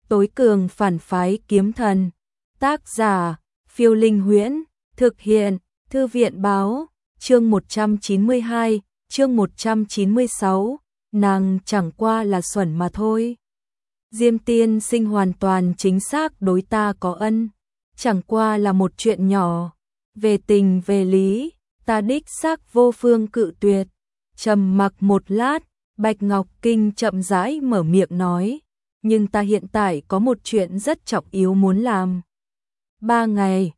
tối cường phản phái kiếm thần. Tác giả, Phiêu Linh Huyễn, thực hiện, Thư viện báo, chương 192, chương 196, nàng chẳng qua là xuẩn mà thôi. Diêm tiên sinh hoàn toàn chính xác đối ta có ân, chẳng qua là một chuyện nhỏ, về tình về lý, ta đích xác vô phương cự tuyệt. Trầm mặc một lát, Bạch Ngọc Kinh chậm rãi mở miệng nói, nhưng ta hiện tại có một chuyện rất trọng yếu muốn làm. 3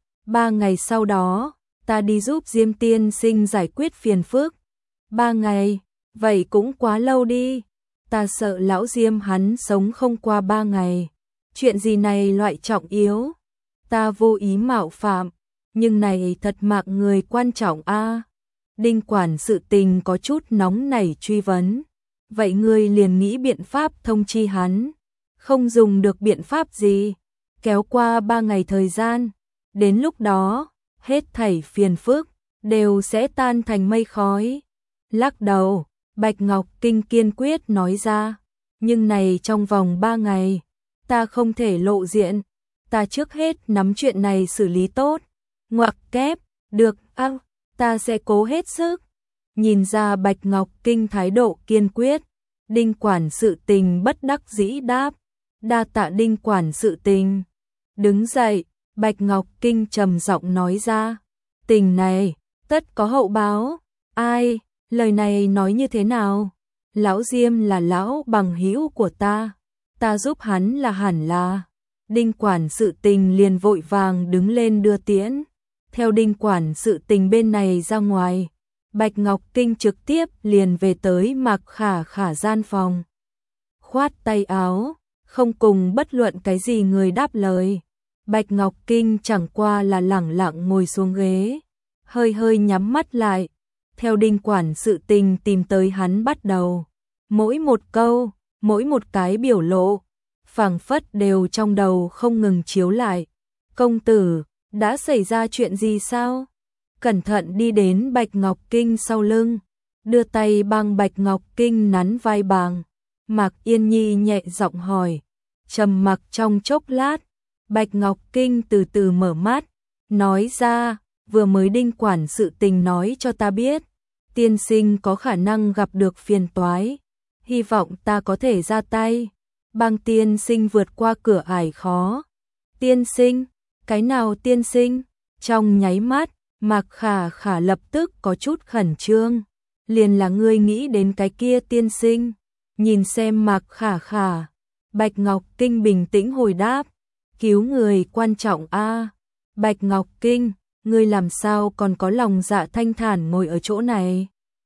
ngày sau đó, ta đi giúp Diêm tiên sinh giải quyết phiền phức. 3 ngày, vậy cũng quá lâu đi, ta sợ lão Diêm hắn sống không qua 3 ngày. Chuyện gì này loại trọng yếu? Ta vô ý mạo phạm, nhưng này thật mạng người quan trọng a. Đinh quản sự tình có chút nóng nảy truy vấn. Vậy ngươi liền nghĩ biện pháp thông chi hắn. Không dùng được biện pháp gì, kéo qua 3 ngày thời gian, đến lúc đó, hết thảy phiền phức đều sẽ tan thành mây khói. Lắc đầu, Bạch Ngọc Kinh kiên quyết nói ra, nhưng này trong vòng 3 ngày, ta không thể lộ diện, ta trước hết nắm chuyện này xử lý tốt. Ngoặc kép, được, ta sẽ cố hết sức. Nhìn ra Bạch Ngọc Kinh thái độ kiên quyết, Đinh quản sự tình bất đắc dĩ đáp, đa tạ Đinh quản sự tình. Đứng dậy, Bạch Ngọc Kinh trầm giọng nói ra, tình này, tất có hậu báo. Ai, lời này nói như thế nào? Lão Diêm là lão bằng hữu của ta giúp hắn là hẳn là. Đinh quản sự tình liền vội vàng đứng lên đưa tiễn. Theo Đinh quản sự tình bên này ra ngoài, Bạch Ngọc Kinh trực tiếp liền về tới Mạc Khả Khả gian phòng. Khoát tay áo, không cùng bất luận cái gì người đáp lời. Bạch Ngọc Kinh chẳng qua là lẳng lặng ngồi xuống ghế, hơi hơi nhắm mắt lại. Theo Đinh quản sự tình tìm tới hắn bắt đầu. Mỗi một câu, mỗi một cái biểu lộ, phảng phất đều trong đầu không ngừng chiếu lại. Công tử, đã xảy ra chuyện gì sao? Cẩn thận đi đến Bạch Ngọc Kinh sau lưng, đưa tay băng Bạch Ngọc Kinh nắn vai bàng. Mạc Yên Nhi nhẹ giọng hỏi. Trầm mặc trong chốc lát, Bạch Ngọc Kinh từ từ mở mắt, nói ra, vừa mới Đinh quản sự tình nói cho ta biết, tiên sinh có khả năng gặp được phiền toái, hy vọng ta có thể ra tay, bang tiên sinh vượt qua cửa ải khó. Tiên sinh? Cái nào tiên sinh? Trong nháy mắt, Mạc Khả Khả lập tức có chút khẩn trương, liền là ngươi nghĩ đến cái kia tiên sinh. Nhìn xem Mạc Khả Khả, Bạch Ngọc Kinh bình tĩnh hồi đáp, cứu người quan trọng a. Bạch Ngọc Kinh, ngươi làm sao còn có lòng dạ thanh thản ngồi ở chỗ này?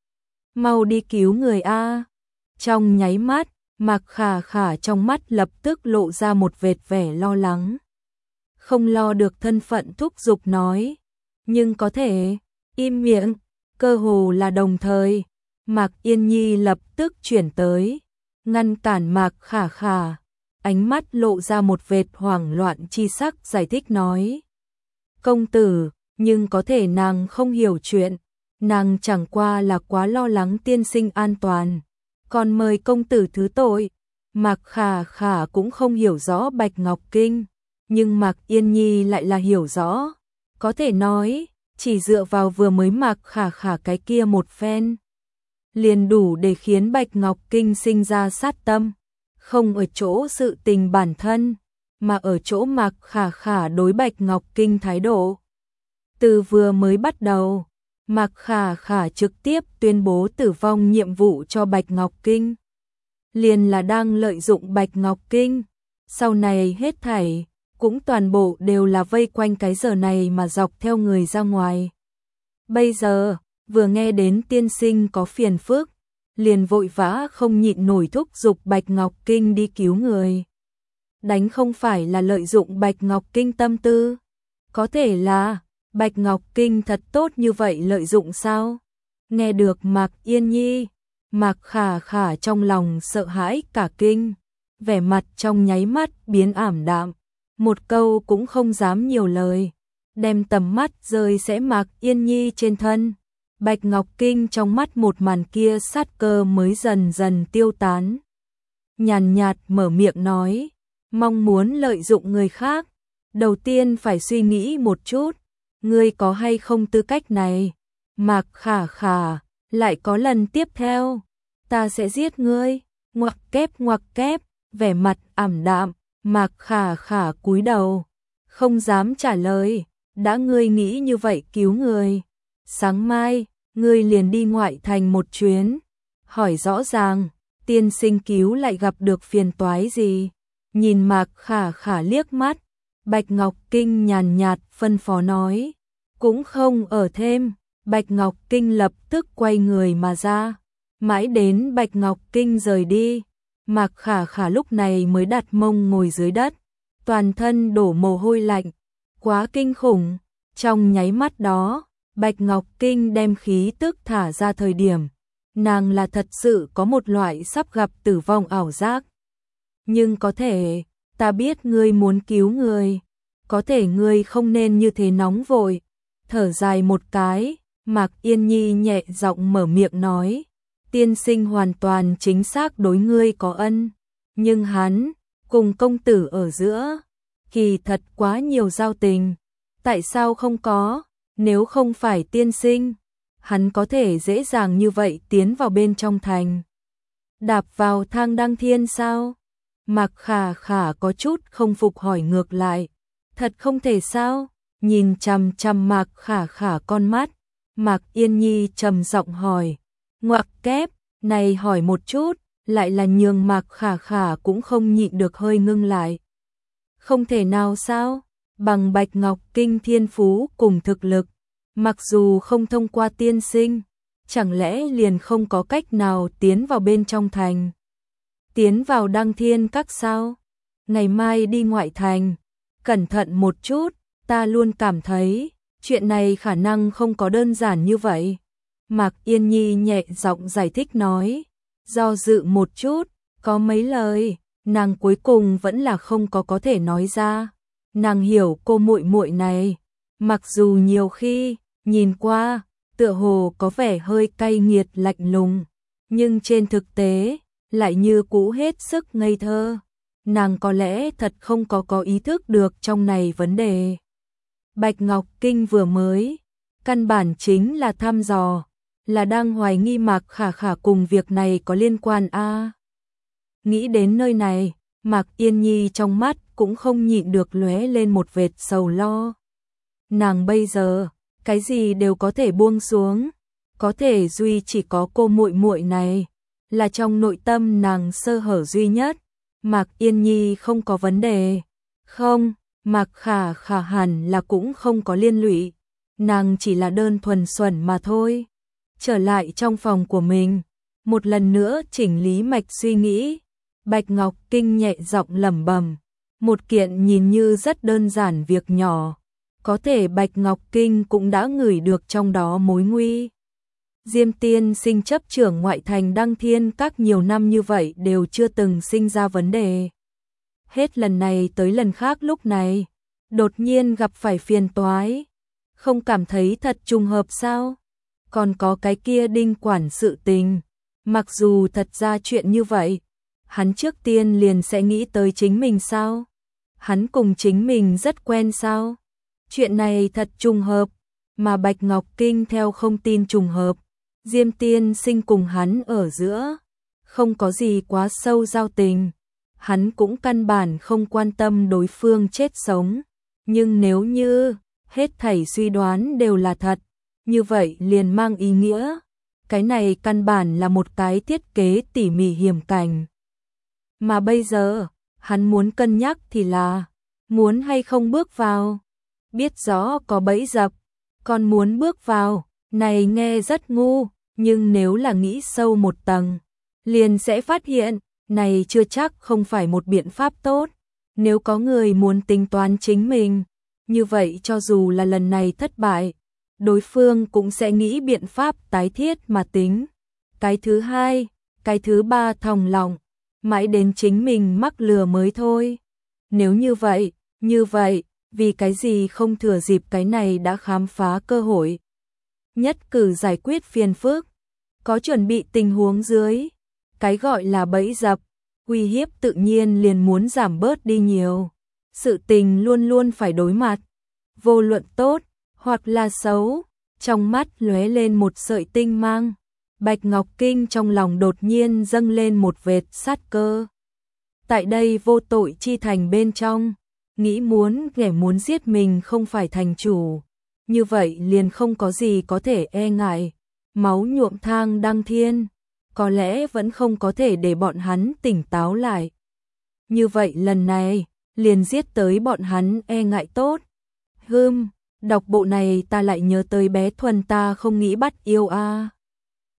Mau đi cứu người a. Trong nháy mắt, Mạc Khả Khả trong mắt lập tức lộ ra một vệt vẻ lo lắng. Không lo được thân phận thúc giục nói, nhưng có thể, im miệng. Cơ hồ là đồng thời, Mạc Yên Nhi lập tức chuyển tới, ngăn cản Mạc Khả Khả, ánh mắt lộ ra một vệt hoảng loạn chi sắc giải thích nói. Công tử, nhưng có thể nàng không hiểu chuyện, nàng chẳng qua là quá lo lắng tiên sinh an toàn, còn mời công tử thứ tội. Mạc Khả Khả cũng không hiểu rõ Bạch Ngọc Kinh, nhưng Mạc Yên Nhi lại là hiểu rõ, có thể nói, chỉ dựa vào vừa mới Mạc Khả Khả cái kia một phen, liền đủ để khiến Bạch Ngọc Kinh sinh ra sát tâm, không ở chỗ sự tình bản thân, mà ở chỗ Mạc Khả Khả đối Bạch Ngọc Kinh thái độ. Từ vừa mới bắt đầu, Mạc Khả Khả trực tiếp tuyên bố tử vong nhiệm vụ cho Bạch Ngọc Kinh, liền là đang lợi dụng Bạch Ngọc Kinh, sau này hết thảy cũng toàn bộ đều là vây quanh cái giờ này mà dọc theo người ra ngoài. Bây giờ, vừa nghe đến tiên sinh có phiền phức, liền vội vã không nhịn nổi thúc giục Bạch Ngọc Kinh đi cứu người. Đánh không phải là lợi dụng Bạch Ngọc Kinh tâm tư, có thể là Bạch Ngọc Kinh thật tốt như vậy lợi dụng sao? Nghe được Mạc Yên Nhi, Mạc Khả Khả trong lòng sợ hãi cả kinh, vẻ mặt trong nháy mắt biến ảm đạm, một câu cũng không dám nhiều lời, đem tầm mắt rơi sẽ Mạc Yên Nhi trên thân. Bạch Ngọc Kinh trong mắt một màn kia sát cơ mới dần dần tiêu tán. Nhàn nhạt mở miệng nói, mong muốn lợi dụng người khác, đầu tiên phải suy nghĩ một chút, ngươi có hay không tư cách này. Mạc Khả Khả, lại có lần tiếp theo, ta sẽ giết ngươi, ngoặc kép, vẻ mặt ảm đạm, Mạc Khả Khả cúi đầu, không dám trả lời, đã ngươi nghĩ như vậy cứu người, sáng mai, ngươi liền đi ngoại thành một chuyến, hỏi rõ ràng, tiên sinh cứu lại gặp được phiền toái gì, nhìn Mạc Khả Khả liếc mắt, Bạch Ngọc Kinh nhàn nhạt phân phó nói, cũng không ở thêm, Bạch Ngọc Kinh lập tức quay người mà ra, mãi đến Bạch Ngọc Kinh rời đi, Mạc Khả Khả lúc này mới đặt mông ngồi dưới đất, toàn thân đổ mồ hôi lạnh, quá kinh khủng, trong nháy mắt đó, Bạch Ngọc Kinh đem khí tức thả ra thời điểm, nàng là thật sự có một loại sắp gặp tử vong ảo giác. Nhưng có thể, ta biết ngươi muốn cứu người, có thể ngươi không nên như thế nóng vội, thở dài một cái, Mạc Yên Nhi nhẹ giọng mở miệng nói, tiên sinh hoàn toàn chính xác đối ngươi có ân, nhưng hắn, cùng công tử ở giữa, kỳ thật quá nhiều giao tình, tại sao không có, nếu không phải tiên sinh, hắn có thể dễ dàng như vậy tiến vào bên trong thành. Đạp vào thang đăng thiên sao? Mạc Khả Khả có chút không phục hỏi ngược lại, thật không thể sao? Nhìn chằm chằm Mạc Khả Khả con mắt, Mạc Yên Nhi trầm giọng hỏi, ngoặc kép, này hỏi một chút, lại là nhường Mạc Khả Khả cũng không nhịn được hơi ngưng lại. Không thể nào sao? Bằng Bạch Ngọc Kinh thiên phú cùng thực lực, mặc dù không thông qua tiên sinh, chẳng lẽ liền không có cách nào tiến vào bên trong thành? Tiến vào Đăng Thiên Các sao? Ngày mai đi ngoại thành, cẩn thận một chút, ta luôn cảm thấy, chuyện này khả năng không có đơn giản như vậy. Mạc Yên Nhi nhẹ giọng giải thích nói, do dự một chút, có mấy lời, nàng cuối cùng vẫn là không có thể nói ra. Nàng hiểu cô muội muội này, mặc dù nhiều khi, nhìn qua, tựa hồ có vẻ hơi cay nghiệt lạnh lùng, nhưng trên thực tế, lại như cũ hết sức ngây thơ. Nàng có lẽ thật không có ý thức được trong này vấn đề. Bạch Ngọc Kinh vừa mới, căn bản chính là thăm dò, là đang hoài nghi Mạc Khả Khả cùng việc này có liên quan a. Nghĩ đến nơi này, Mạc Yên Nhi trong mắt cũng không nhịn được lóe lên một vệt sầu lo. Nàng bây giờ, cái gì đều có thể buông xuống, có thể duy chỉ có cô muội muội này, là trong nội tâm nàng sơ hở duy nhất. Mạc Yên Nhi không có vấn đề. Không, Mạc Khả Khả hẳn là cũng không có liên lụy, nàng chỉ là đơn thuần xuẩn mà thôi. Trở lại trong phòng của mình, một lần nữa chỉnh lý mạch suy nghĩ, Bạch Ngọc Kinh nhẹ giọng lẩm bẩm, một kiện nhìn như rất đơn giản việc nhỏ, có thể Bạch Ngọc Kinh cũng đã ngửi được trong đó mối nguy. Diêm Tiên Sinh chấp trưởng ngoại thành Đăng Thiên Các nhiều năm như vậy đều chưa từng sinh ra vấn đề. Hết lần này tới lần khác lúc này, đột nhiên gặp phải phiền toái, không cảm thấy thật trùng hợp sao? Còn có cái kia Đinh quản sự tình, mặc dù thật ra chuyện như vậy, hắn trước tiên liền sẽ nghĩ tới chính mình sao? Hắn cùng chính mình rất quen sao? Chuyện này thật trùng hợp, mà Bạch Ngọc Kinh theo không tin trùng hợp. Diêm Tiên Sinh cùng hắn ở giữa, không có gì quá sâu giao tình, hắn cũng căn bản không quan tâm đối phương chết sống, nhưng nếu như hết thảy suy đoán đều là thật, như vậy liền mang ý nghĩa, cái này căn bản là một cái thiết kế tỉ mỉ hiểm cảnh. Mà bây giờ, hắn muốn cân nhắc thì là, muốn hay không bước vào, biết rõ có bẫy dập, còn muốn bước vào. Này nghe rất ngu, nhưng nếu là nghĩ sâu một tầng, liền sẽ phát hiện, này chưa chắc không phải một biện pháp tốt. Nếu có người muốn tính toán chính mình, như vậy cho dù là lần này thất bại, đối phương cũng sẽ nghĩ biện pháp tái thiết mà tính. Cái thứ hai, cái thứ ba thòng lòng, mãi đến chính mình mắc lừa mới thôi. Nếu như vậy, vì cái gì không thừa dịp cái này đã khám phá cơ hội. Nhất cử giải quyết phiền phức, có chuẩn bị tình huống dưới, cái gọi là bẫy dập, uy hiếp tự nhiên liền muốn giảm bớt đi nhiều. Sự tình luôn luôn phải đối mặt, vô luận tốt hoặc là xấu, trong mắt lóe lên một sợi tinh mang. Bạch Ngọc Kinh trong lòng đột nhiên dâng lên một vệt sát cơ. Tại đây vô tội chi thành bên trong, nghĩ muốn kẻ muốn giết mình không phải thành chủ, như vậy liền không có gì có thể e ngại. Máu nhuộm thang đăng thiên, có lẽ vẫn không có thể để bọn hắn tỉnh táo lại. Như vậy lần này, liền giết tới bọn hắn e ngại tốt. Đọc bộ này ta lại nhớ tới bé Thuần ta không nghĩ bắt yêu a.